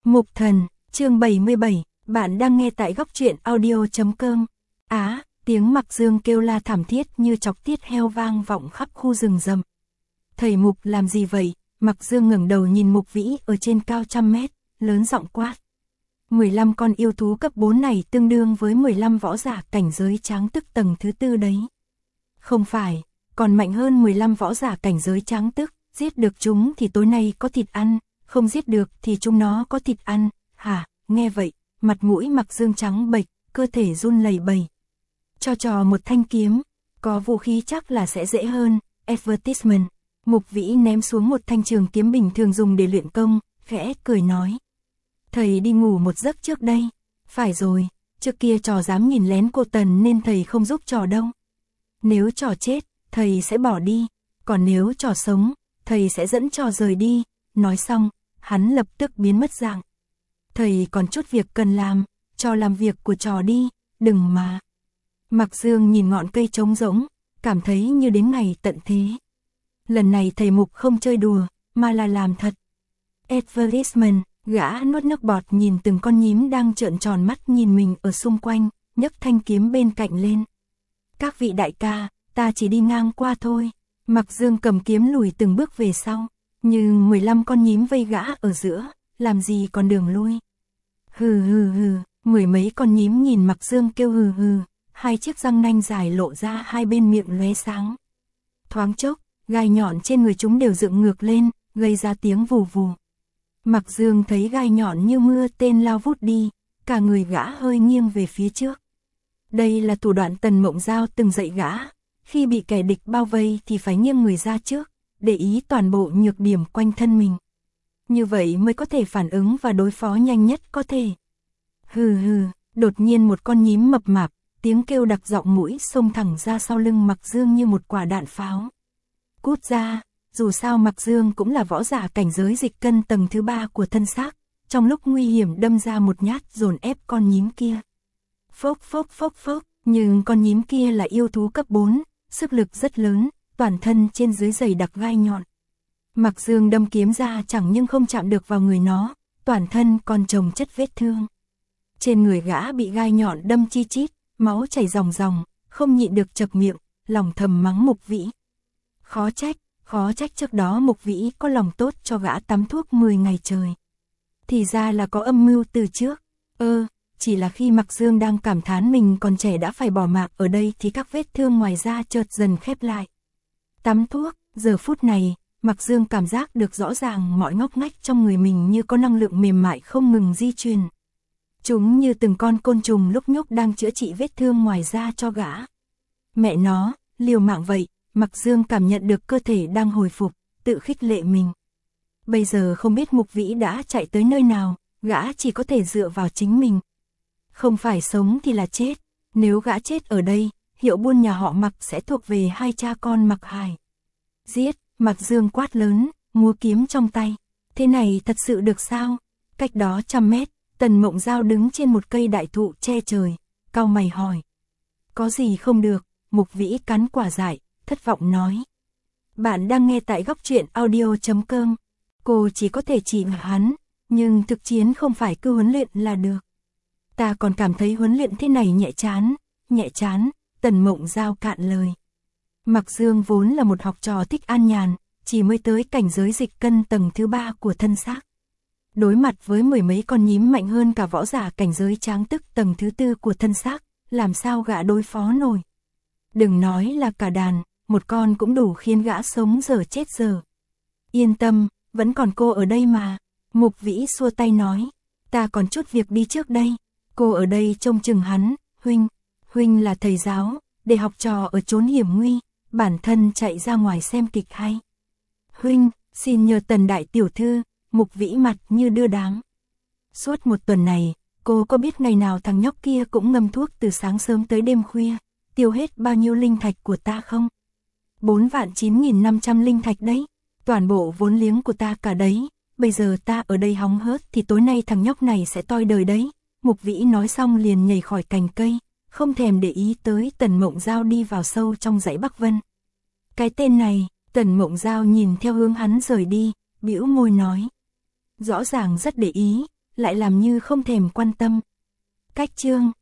Mục Thần, chương 77, bạn đang nghe tại góc truyện audio.com. Tiếng Mặc Dương kêu la thảm thiết như chọc tiết heo vang vọng khắp khu rừng rậm. Thầy Mục làm gì vậy? Mặc Dương ngẩng đầu nhìn Mục Vĩ ở trên cao trăm mét, lớn giọng quát. 15 con yêu thú cấp 4 này tương đương với 15 võ giả cảnh giới tráng tức tầng thứ 4 đấy. Không phải, còn mạnh hơn 15 võ giả cảnh giới tráng tức, giết được chúng thì tối nay có thịt ăn, không giết được thì chúng nó có thịt ăn. Hả? Nghe vậy, mặt mũi Mặc Dương trắng bệch, cơ thể run lẩy bẩy. Cho trò một thanh kiếm, có vũ khí chắc là sẽ dễ hơn. Advertisement. Mục Vĩ ném xuống một thanh trường kiếm bình thường dùng để luyện công, khẽ cười nói. Thầy đi ngủ một giấc trước đây. Phải rồi, trước kia trò dám nhìn lén cô Tần nên thầy không giúp trò đâu. Nếu trò chết, thầy sẽ bỏ đi, còn nếu trò sống, thầy sẽ dẫn trò rời đi. Nói xong, hắn lập tức biến mất dạng. Thầy còn chút việc cần làm, trò làm việc của trò đi, đừng mà. Mặc Dương nhìn ngọn cây trống rỗng, cảm thấy như đến ngày tận thế. Lần này thầy Mục không chơi đùa, mà là làm thật. Advertisement, gã nuốt nước bọt nhìn từng con nhím đang trợn tròn mắt nhìn mình ở xung quanh, nhấc thanh kiếm bên cạnh lên. Các vị đại ca, ta chỉ đi ngang qua thôi. Mặc Dương cầm kiếm lùi từng bước về sau, nhưng 15 con nhím vây gã ở giữa, làm gì còn đường lui. Hừ hừ hừ, mười mấy con nhím nhìn Mặc Dương kêu hừ hừ, hai chiếc răng nanh dài lộ ra hai bên miệng lóe sáng. Thoáng chốc, gai nhọn trên người chúng đều dựng ngược lên, gây ra tiếng vù vù. Mặc Dương thấy gai nhọn như mưa tên lao vút đi, cả người gã hơi nghiêng về phía trước. Đây là thủ đoạn Tần Mộng Giao từng dạy gã, khi bị kẻ địch bao vây thì phải nghiêng người ra trước, để ý toàn bộ nhược điểm quanh thân mình. Như vậy mới có thể phản ứng và đối phó nhanh nhất có thể. Hừ hừ, đột nhiên một con nhím mập mạp, tiếng kêu đặc giọng mũi xông thẳng ra sau lưng Mặc Dương như một quả đạn pháo. Cút ra, dù sao Mặc Dương cũng là võ giả cảnh giới dịch cân tầng thứ 3 của thân xác, trong lúc nguy hiểm đâm ra một nhát dồn ép con nhím kia. Phốc phốc phốc phốc, nhưng con nhím kia là yêu thú cấp 4, sức lực rất lớn, toàn thân trên dưới dày đặc gai nhọn. Mặc Dương đâm kiếm ra chẳng nhưng không chạm được vào người nó, toàn thân còn chồng chất vết thương. Trên người gã bị gai nhọn đâm chi chít, máu chảy ròng ròng, không nhịn được chậc miệng, lòng thầm mắng Mục Vĩ. Khó trách trước đó Mục Vĩ có lòng tốt cho gã tắm thuốc 10 ngày trời. Thì ra là có âm mưu từ trước. Chỉ là khi Mặc Dương đang cảm thán mình còn trẻ đã phải bỏ mạng ở đây thì các vết thương ngoài da chợt dần khép lại. Tắm thuốc, giờ phút này, Mặc Dương cảm giác được rõ ràng mọi ngóc ngách trong người mình như có năng lượng mềm mại không ngừng di truyền. Chúng như từng con côn trùng lúc nhúc đang chữa trị vết thương ngoài da cho gã. Mẹ nó, liều mạng vậy, Mặc Dương cảm nhận được cơ thể đang hồi phục, tự khích lệ mình. Bây giờ không biết Mục Vĩ đã chạy tới nơi nào, gã chỉ có thể dựa vào chính mình. Không phải sống thì là chết, nếu gã chết ở đây, hiệu buôn nhà họ Mặc sẽ thuộc về hai cha con Mặc Hải. Giết, Mặc Dương quát lớn, múa kiếm trong tay. Thế này thật sự được sao? Cách đó trăm mét, Tần Mộng Giao đứng trên một cây đại thụ che trời, cau mày hỏi. Có gì không được? Mục Vĩ cắn quả dại, thất vọng nói. Bạn đang nghe tại góc truyện audio.com. Cô chỉ có thể chỉ hắn, nhưng thực chiến không phải cứ huấn luyện là được. Ta còn cảm thấy huấn luyện thế này nhẹ chán, Tần Mộng Giao cạn lời. Mặc Dương vốn là một học trò thích an nhàn, chỉ mới tới cảnh giới dịch cân tầng thứ 3 của thân xác. Đối mặt với mười mấy con nhím mạnh hơn cả võ giả cảnh giới tráng tức tầng thứ 4 của thân xác, làm sao gã đối phó nổi. Đừng nói là cả đàn, một con cũng đủ khiến gã sống giờ chết giờ. Yên tâm, vẫn còn cô ở đây mà. Mục Vĩ xua tay nói, ta còn chút việc đi trước đây. Cô ở đây trông chừng hắn, huynh là thầy giáo, để học trò ở chốn hiểm nguy, bản thân chạy ra ngoài xem kịch hay. Huynh, xin nhờ Tần đại tiểu thư. Mục Vĩ mặt như đưa đám. Suốt một tuần này, cô có biết ngày nào thằng nhóc kia cũng ngâm thuốc từ sáng sớm tới đêm khuya, tiêu hết bao nhiêu linh thạch của ta không? 4.9.500 linh thạch đấy, toàn bộ vốn liếng của ta cả đấy, bây giờ ta ở đây hóng hớt thì tối nay thằng nhóc này sẽ toi đời đấy. Mục Vĩ nói xong liền nhảy khỏi cành cây, không thèm để ý tới Tần Mộng Giao đi vào sâu trong dãy Bắc Vân. Cái tên này, Tần Mộng Giao nhìn theo hướng hắn rời đi, bĩu môi nói. Rõ ràng rất để ý, lại làm như không thèm quan tâm. Cách chương